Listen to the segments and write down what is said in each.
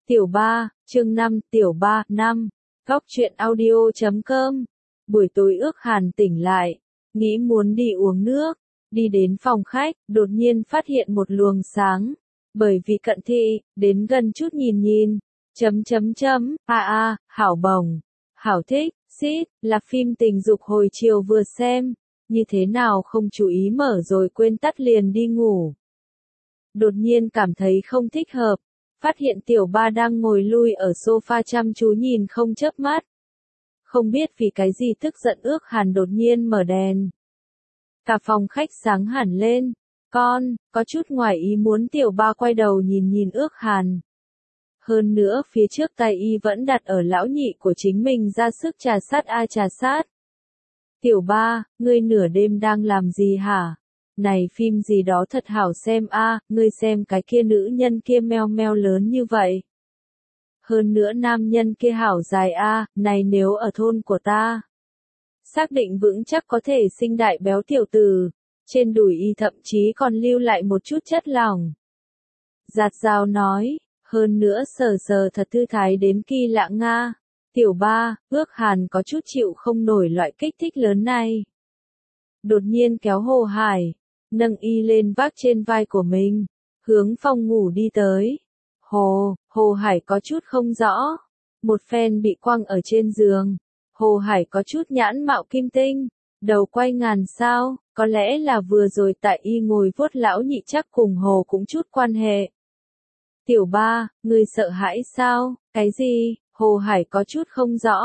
Tiểu ba, chương 5, tiểu ba, 5. Góc truyện audio.com. Buổi tối Ước Hàn tỉnh lại, nghĩ muốn đi uống nước, đi đến phòng khách, đột nhiên phát hiện một luồng sáng. Bởi vì cận thị, đến gần chút nhìn, hảo bồng, hảo thích, xít, là phim tình dục hồi chiều vừa xem, như thế nào không chú ý mở rồi quên tắt liền đi ngủ. Đột nhiên cảm thấy không thích hợp. Phát hiện tiểu ba đang ngồi lui ở sofa chăm chú nhìn không chớp mắt. Không biết vì cái gì tức giận Ước Hàn đột nhiên mở đèn. Cả phòng khách sáng hẳn lên. Có chút ngoài ý muốn tiểu ba quay đầu nhìn Ước Hàn. Hơn nữa phía trước tay y vẫn đặt ở lão nhị của chính mình ra sức trà sát. Tiểu ba, ngươi nửa đêm đang làm gì hả? Này phim gì đó thật hảo xem a, ngươi xem cái kia nữ nhân kia meo meo lớn như vậy. Hơn nữa nam nhân kia hảo dài a, này nếu ở thôn của ta. Xác định vững chắc có thể sinh đại béo tiểu tử, trên đùi y thậm chí còn lưu lại một chút chất lỏng. Giạt rào nói, hơn nữa sờ thật thư thái đến kỳ lạ nga. Tiểu ba, Ước Hàn có chút chịu không nổi loại kích thích lớn này. Đột nhiên kéo Hồ Hải, nâng y lên vác trên vai của mình, hướng phòng ngủ đi tới. Hồ Hải có chút không rõ, một phen bị quăng ở trên giường. Hồ Hải có chút nhãn mạo kim tinh, đầu quay ngàn sao, có lẽ là vừa rồi tại y ngồi vuốt lão nhị chắc cùng Hồ cũng chút quan hệ. Tiểu ba, ngươi sợ hãi sao? Cái gì? Hồ Hải có chút không rõ,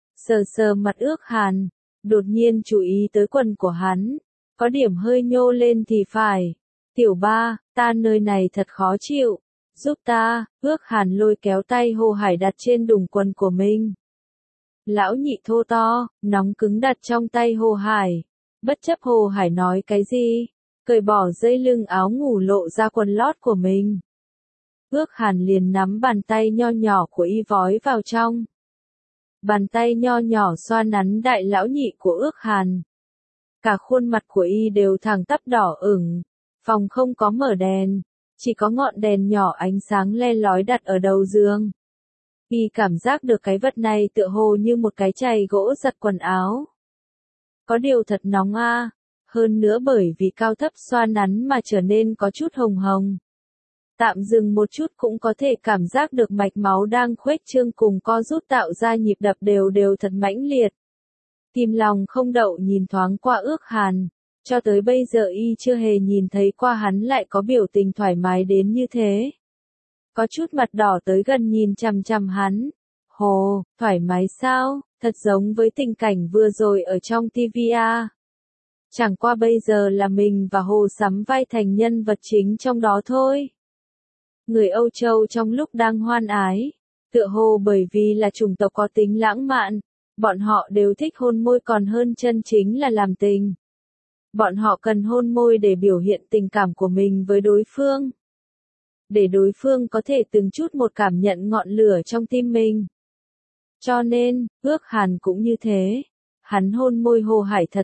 sờ mặt Ước Hàn, đột nhiên chú ý tới quần của hắn. Có điểm hơi nhô lên thì phải. Tiểu ba, ta nơi này thật khó chịu. Giúp ta, Ước Hàn lôi kéo tay Hồ Hải đặt trên đùng quần của mình. Lão nhị thô to, nóng cứng đặt trong tay Hồ Hải. Bất chấp Hồ Hải nói cái gì, cởi bỏ dây lưng áo ngủ lộ ra quần lót của mình. Ước Hàn liền nắm bàn tay nho nhỏ của y vói vào trong. Bàn tay nho nhỏ xoa nắn đại lão nhị của Ước Hàn. Cả khuôn mặt của y đều thẳng tắp đỏ ửng, phòng không có mở đèn, chỉ có ngọn đèn nhỏ ánh sáng le lói đặt ở đầu giường. Y cảm giác được cái vật này tựa hồ như một cái chày gỗ giặt quần áo. Có điều thật nóng a, hơn nữa bởi vì cao thấp xoa nắn mà trở nên có chút hồng hồng. Tạm dừng một chút cũng có thể cảm giác được mạch máu đang khuếch trương cùng co rút tạo ra nhịp đập đều thật mãnh liệt. Tim lòng không đậu nhìn thoáng qua Ước Hàn, cho tới bây giờ y chưa hề nhìn thấy qua hắn lại có biểu tình thoải mái đến như thế. Có chút mặt đỏ tới gần nhìn chằm hắn. Hồ, thoải mái sao, thật giống với tình cảnh vừa rồi ở trong TV a. Chẳng qua bây giờ là mình và Hồ sắm vai thành nhân vật chính trong đó thôi. Người Âu Châu trong lúc đang hoan ái, tựa hồ bởi vì là chủng tộc có tính lãng mạn. Bọn họ đều thích hôn môi còn hơn chân chính là làm tình. Bọn họ cần hôn môi để biểu hiện tình cảm của mình với đối phương. Để đối phương có thể từng chút một cảm nhận ngọn lửa trong tim mình. Cho nên, Ước Hàn cũng như thế. Hắn hôn môi Hồ Hải thật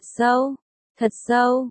sâu,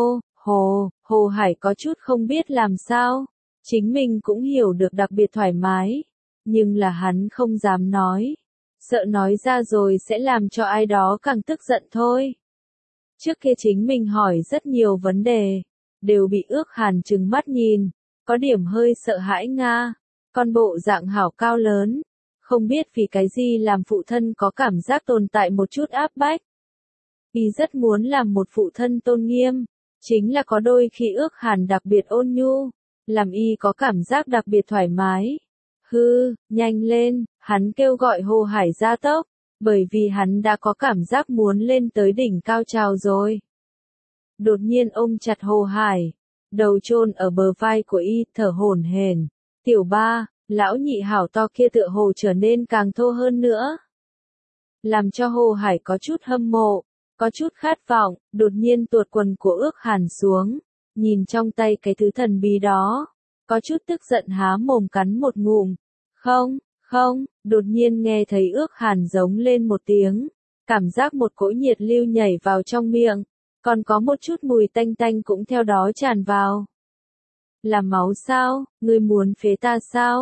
Hồ Hải có chút không biết làm sao. Chính mình cũng hiểu được đặc biệt thoải mái. Nhưng là hắn không dám nói. Sợ nói ra rồi sẽ làm cho ai đó càng tức giận thôi. Trước kia chính mình hỏi rất nhiều vấn đề, đều bị Ước Hàn trừng mắt nhìn, có điểm hơi sợ hãi nga, con bộ dạng hảo cao lớn, không biết vì cái gì làm phụ thân có cảm giác tồn tại một chút áp bách. Y rất muốn làm một phụ thân tôn nghiêm, chính là có đôi khi Ước Hàn đặc biệt ôn nhu, làm y có cảm giác đặc biệt thoải mái. Nhanh lên, hắn kêu gọi Hồ Hải gia tốc, bởi vì hắn đã có cảm giác muốn lên tới đỉnh cao trào rồi. Đột nhiên ôm chặt Hồ Hải, đầu chôn ở bờ vai của y, thở hổn hển. Tiểu ba, lão nhị hảo to kia tựa hồ trở nên càng thô hơn nữa. Làm cho Hồ Hải có chút hâm mộ, có chút khát vọng, đột nhiên tuột quần của Ước Hàn xuống, nhìn trong tay cái thứ thần bí đó. Có chút tức giận há mồm cắn một ngụm. Không, đột nhiên nghe thấy Ước Hàn giống lên một tiếng. Cảm giác một cỗ nhiệt lưu nhảy vào trong miệng. Còn có một chút mùi tanh tanh cũng theo đó tràn vào. Là máu sao? Ngươi muốn phế ta sao?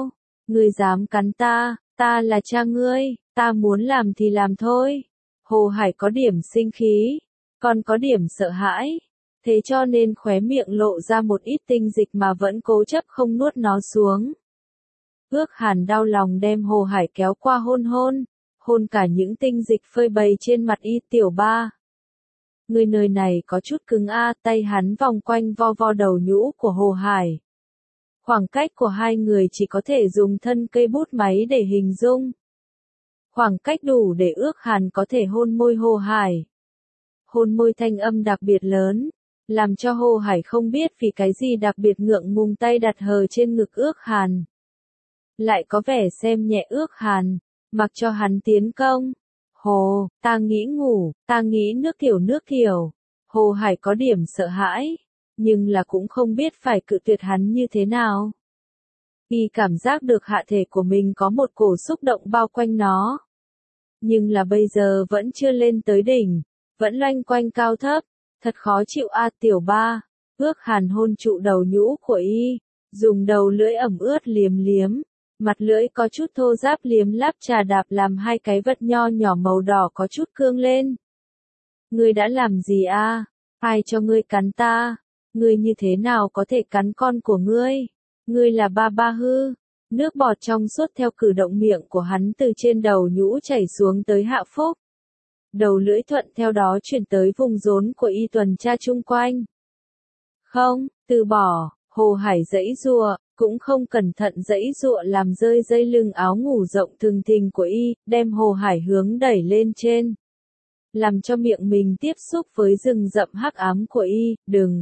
Ngươi dám cắn ta, ta là cha ngươi, ta muốn làm thì làm thôi. Hồ Hải có điểm sinh khí, còn có điểm sợ hãi, thế cho nên khóe miệng lộ ra một ít tinh dịch mà vẫn cố chấp không nuốt nó xuống. Ước Hàn đau lòng đem Hồ Hải kéo qua hôn cả những tinh dịch phơi bày trên mặt y. Tiểu Ba, người nơi này có chút cứng a. Tay hắn vòng quanh vo vo đầu nhũ của Hồ Hải. Khoảng cách của hai người chỉ có thể dùng thân cây bút máy để hình dung. Khoảng cách đủ để Ước Hàn có thể hôn môi Hồ Hải. Hôn môi thanh âm đặc biệt lớn, làm cho Hồ Hải không biết vì cái gì đặc biệt ngượng ngùng tay đặt hờ trên ngực Ước Hàn. Lại có vẻ xem nhẹ Ước Hàn, mặc cho hắn tiến công. Hồ, ta nghĩ ngủ, ta nghĩ nước tiểu. Hồ Hải có điểm sợ hãi, nhưng là cũng không biết phải cự tuyệt hắn như thế nào. Y cảm giác được hạ thể của mình có một cổ xúc động bao quanh nó. Nhưng là bây giờ vẫn chưa lên tới đỉnh, vẫn loanh quanh cao thấp, thật khó chịu a. Tiểu Ba, Ước Hàn hôn trụ đầu nhũ của y, dùng đầu lưỡi ẩm ướt liếm, mặt lưỡi có chút thô ráp liếm láp trà đạp làm hai cái vật nho nhỏ màu đỏ có chút cương lên. Ngươi đã làm gì a? Ai cho ngươi cắn ta? Ngươi như thế nào có thể cắn con của ngươi? Ngươi là ba ba hư? Nước bọt trong suốt theo cử động miệng của hắn từ trên đầu nhũ chảy xuống tới hạ phúc. Đầu lưỡi thuận theo đó chuyển tới vùng rốn của y tuần tra chung quanh. Không, từ bỏ. Hồ Hải giãy giụa, cũng không cẩn thận giãy giụa làm rơi dây lưng áo ngủ rộng thùng thình của y, đem Hồ Hải hướng đẩy lên trên. Làm cho miệng mình tiếp xúc với rừng rậm hắc ám của y.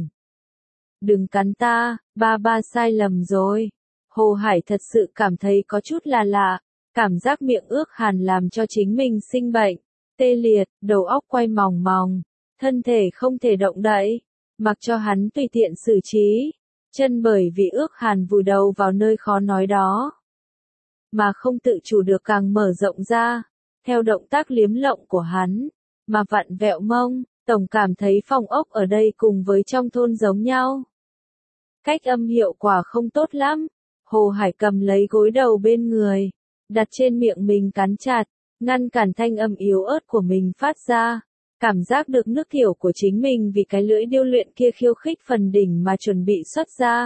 Đừng cắn ta, ba ba sai lầm rồi. Hồ Hải thật sự cảm thấy có chút là lạ, cảm giác miệng Ước Hàn làm cho chính mình sinh bệnh, tê liệt, đầu óc quay mòng mòng, thân thể không thể động đậy, mặc cho hắn tùy tiện xử trí. Chân bởi vì Ước Hàn vùi đầu vào nơi khó nói đó, mà không tự chủ được càng mở rộng ra, theo động tác liếm lộng của hắn, mà vặn vẹo mông, tổng cảm thấy phòng ốc ở đây cùng với trong thôn giống nhau. Cách âm hiệu quả không tốt lắm. Hồ Hải cầm lấy gối đầu bên người, đặt trên miệng mình cắn chặt, ngăn cản thanh âm yếu ớt của mình phát ra. Cảm giác được nước tiểu của chính mình vì cái lưỡi điêu luyện kia khiêu khích phần đỉnh mà chuẩn bị xuất ra.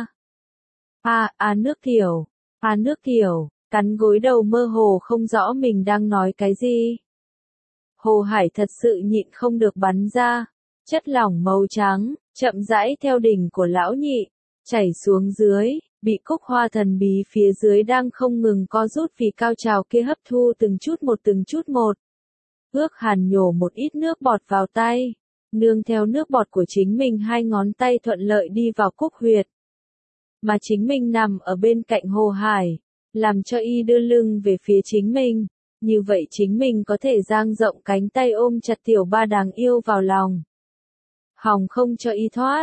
Nước tiểu, cắn gối đầu mơ hồ không rõ mình đang nói cái gì. Hồ Hải thật sự nhịn không được bắn ra, chất lỏng màu trắng, chậm rãi theo đỉnh của lão nhị, chảy xuống dưới, bị cúc hoa thần bí phía dưới đang không ngừng co rút vì cao trào kia hấp thu từng chút một. Ước Hàn nhổ một ít nước bọt vào tay, nương theo nước bọt của chính mình hai ngón tay thuận lợi đi vào cúc huyệt. Mà chính mình nằm ở bên cạnh Hồ Hải, làm cho y đưa lưng về phía chính mình, như vậy chính mình có thể dang rộng cánh tay ôm chặt Tiểu Ba đáng yêu vào lòng. Hòng không cho y thoát.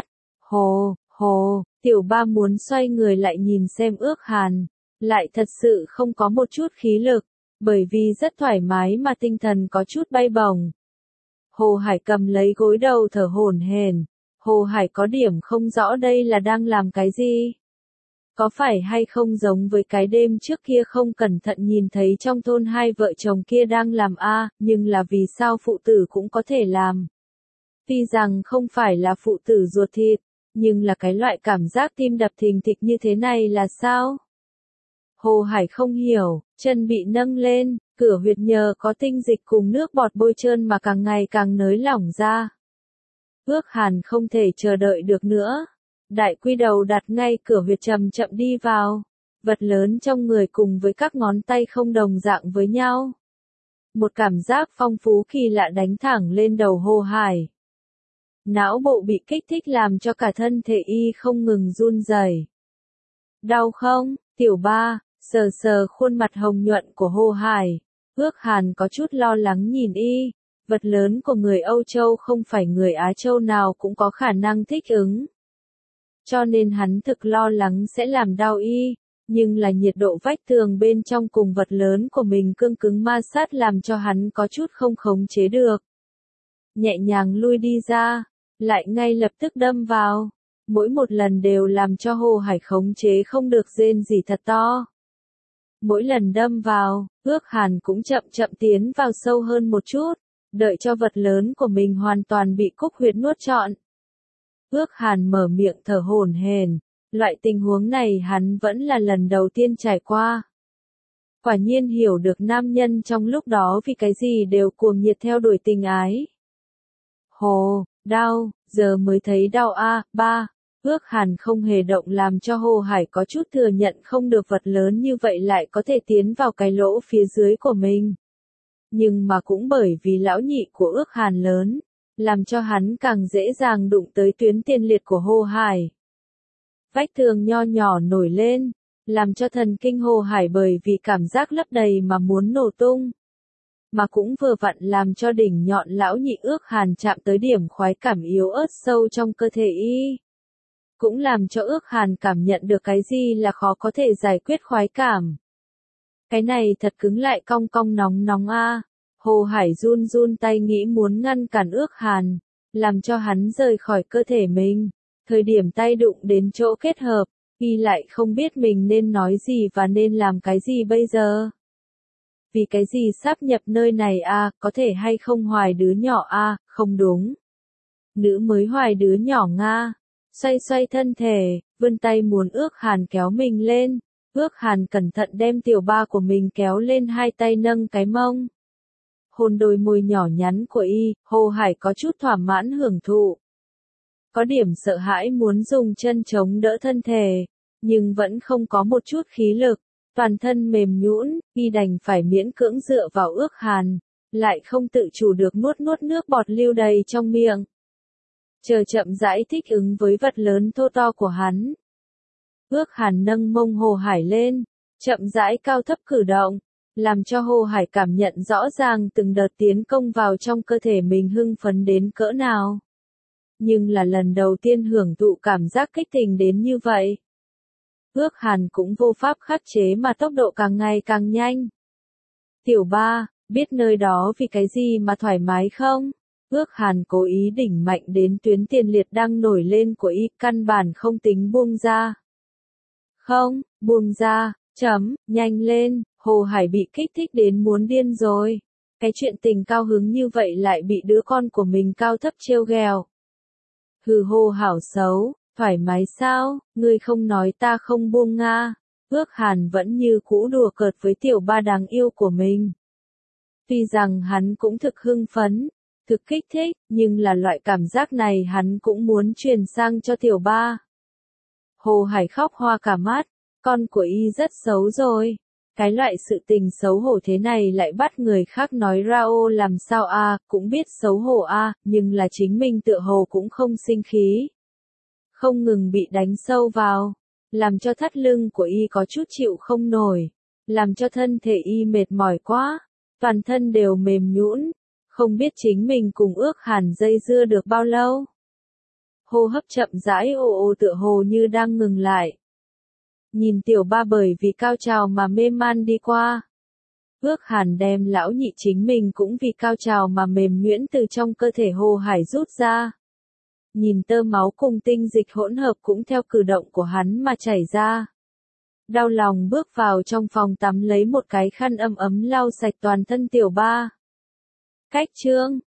Tiểu Ba muốn xoay người lại nhìn xem Ước Hàn, lại thật sự không có một chút khí lực, bởi vì rất thoải mái mà tinh thần có chút bay bổng. Hồ Hải cầm lấy gối đầu thở hổn hển. Hồ Hải có điểm không rõ đây là đang làm cái gì. Có phải hay không giống với cái đêm trước kia không cẩn thận nhìn thấy trong thôn hai vợ chồng kia đang làm nhưng là vì sao phụ tử cũng có thể làm. Tuy rằng không phải là phụ tử ruột thịt, nhưng là cái loại cảm giác tim đập thình thịch như thế này là sao? Hồ Hải không hiểu, chân bị nâng lên, cửa huyệt nhờ có tinh dịch cùng nước bọt bôi trơn mà càng ngày càng nới lỏng ra. Ước Hàn không thể chờ đợi được nữa. Đại quy đầu đặt ngay cửa huyệt chậm chậm đi vào. Vật lớn trong người cùng với các ngón tay không đồng dạng với nhau. Một cảm giác phong phú kỳ lạ đánh thẳng lên đầu Hồ Hải. Não bộ bị kích thích làm cho cả thân thể y không ngừng run rẩy. Đau không, Tiểu Ba? Sờ sờ khuôn mặt hồng nhuận của Hồ Hải, Ước Hàn có chút lo lắng nhìn y. Vật lớn của người Âu Châu không phải người Á Châu nào cũng có khả năng thích ứng. Cho nên hắn thực lo lắng sẽ làm đau y, nhưng là nhiệt độ vách tường bên trong cùng vật lớn của mình cương cứng ma sát làm cho hắn có chút không khống chế được. Nhẹ nhàng lui đi ra, lại ngay lập tức đâm vào. Mỗi một lần đều làm cho Hồ Hải khống chế không được rên rỉ thật to. Mỗi lần đâm vào, Ước Hàn cũng chậm chậm tiến vào sâu hơn một chút, đợi cho vật lớn của mình hoàn toàn bị Cúc Huyệt nuốt trọn. Ước Hàn mở miệng thở hổn hển, loại tình huống này hắn vẫn là lần đầu tiên trải qua. Quả nhiên hiểu được nam nhân trong lúc đó vì cái gì đều cuồng nhiệt theo đuổi tình ái. Hồ, đau, giờ mới thấy đau a, ba. Ước Hàn không hề động làm cho Hồ Hải có chút thừa nhận không được vật lớn như vậy lại có thể tiến vào cái lỗ phía dưới của mình. Nhưng mà cũng bởi vì lão nhị của Ước Hàn lớn, làm cho hắn càng dễ dàng đụng tới tuyến tiền liệt của Hồ Hải. Vách tường nho nhỏ nổi lên, làm cho thần kinh Hồ Hải bởi vì cảm giác lấp đầy mà muốn nổ tung. Mà cũng vừa vặn làm cho đỉnh nhọn lão nhị Ước Hàn chạm tới điểm khoái cảm yếu ớt sâu trong cơ thể y. Cũng làm cho Ước Hàn cảm nhận được cái gì là khó có thể giải quyết khoái cảm. Cái này thật cứng lại cong cong nóng nóng a. Hồ Hải run run tay nghĩ muốn ngăn cản Ước Hàn, làm cho hắn rời khỏi cơ thể mình. Thời điểm tay đụng đến chỗ kết hợp, y lại không biết mình nên nói gì và nên làm cái gì bây giờ. Vì cái gì sáp nhập nơi này a, có thể hay không hoài đứa nhỏ a, không đúng. Nữ mới hoài đứa nhỏ nga. Xoay xoay thân thể, vươn tay muốn Ước Hàn kéo mình lên. Ước Hàn cẩn thận đem tiểu ba của mình kéo lên, hai tay nâng cái mông. Hôn đôi môi nhỏ nhắn của y, Hồ Hải có chút thỏa mãn hưởng thụ. Có điểm sợ hãi muốn dùng chân chống đỡ thân thể, nhưng vẫn không có một chút khí lực, toàn thân mềm nhũn, y đành phải miễn cưỡng dựa vào Ước Hàn, lại không tự chủ được nuốt nước bọt lưu đầy trong miệng. Chờ chậm rãi thích ứng với vật lớn thô to của hắn. Ước Hàn nâng mông Hồ Hải lên, chậm rãi cao thấp cử động, làm cho Hồ Hải cảm nhận rõ ràng từng đợt tiến công vào trong cơ thể mình hưng phấn đến cỡ nào. Nhưng là lần đầu tiên hưởng thụ cảm giác kích tình đến như vậy. Ước Hàn cũng vô pháp khắc chế mà tốc độ càng ngày càng nhanh. Tiểu ba, biết nơi đó vì cái gì mà thoải mái không? Ước Hàn cố ý đỉnh mạnh đến tuyến tiền liệt đang nổi lên của y, căn bản không tính buông ra. Không, buông ra, nhanh lên, Hồ Hải bị kích thích đến muốn điên rồi. Cái chuyện tình cao hứng như vậy lại bị đứa con của mình cao thấp trêu ghẹo. Hừ, Hồ hảo xấu, thoải mái sao, ngươi không nói ta không buông nga. Ước Hàn vẫn như cũ đùa cợt với tiểu ba đáng yêu của mình. Tuy rằng hắn cũng thực hưng phấn, thực kích thích, nhưng là loại cảm giác này hắn cũng muốn truyền sang cho tiểu ba. Hồ Hải khóc hoa cả mắt, con của y rất xấu rồi. Cái loại sự tình xấu hổ thế này lại bắt người khác nói ra ô làm sao a, cũng biết xấu hổ a, nhưng là chính mình tựa hồ cũng không sinh khí. Không ngừng bị đánh sâu vào, làm cho thắt lưng của y có chút chịu không nổi, làm cho thân thể y mệt mỏi quá, toàn thân đều mềm nhũn, không biết chính mình cùng Ước Hàn dây dưa được bao lâu. Hô hấp chậm rãi ồ tựa hồ như đang ngừng lại. Nhìn tiểu ba bởi vì cao trào mà mê man đi qua. Ước Hàn đem lão nhị chính mình cũng vì cao trào mà mềm nhuyễn từ trong cơ thể Hồ Hải rút ra. Nhìn tơ máu cùng tinh dịch hỗn hợp cũng theo cử động của hắn mà chảy ra. Đau lòng bước vào trong phòng tắm lấy một cái khăn ấm lau sạch toàn thân tiểu ba. Cách chương